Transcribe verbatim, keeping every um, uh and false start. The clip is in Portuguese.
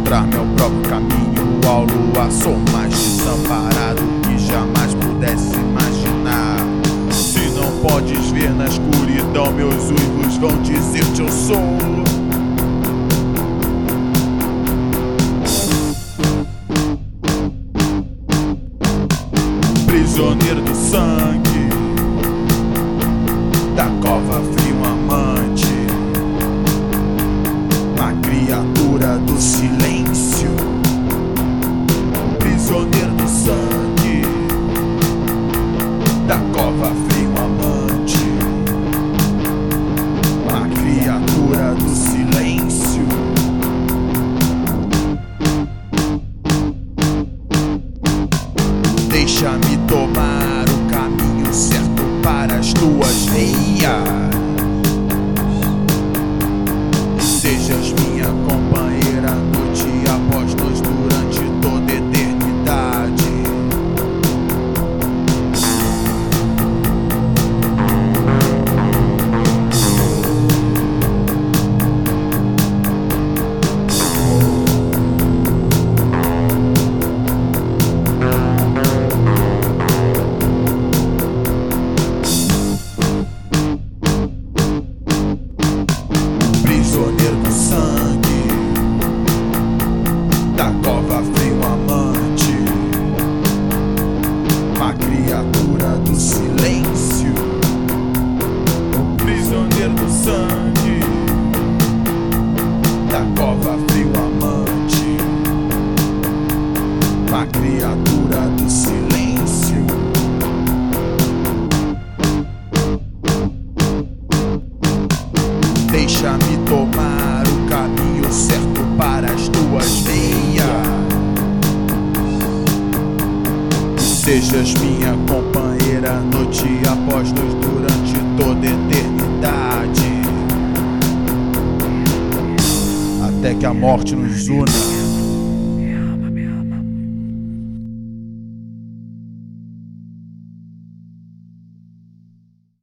encontrar meu próprio caminho ao luar. Sou mais desamparado que jamais pudesse imaginar. Se não podes ver na escuridão, meus uivos vão dizer-te eu sou. Prisioneiro do sangue, da cova frio amante, uma criatura do silêncio. Prisioneiro do sangue, da cova frio amante, uma criatura do silêncio. Deixa-me tomar o caminho certo para as tuas veias. Sejas minha companheira noite após noite durante toda a eternidade. Prisioneiro do sangue, da cova frio amante, uma criatura do silêncio. Prisioneiro do sangue, da cova frio amante, uma criatura do silêncio. Deixa-me tomar o caminho certo para as tuas veias. Sejas minha companheira noite após noite durante toda a eternidade. Até que a morte nos una.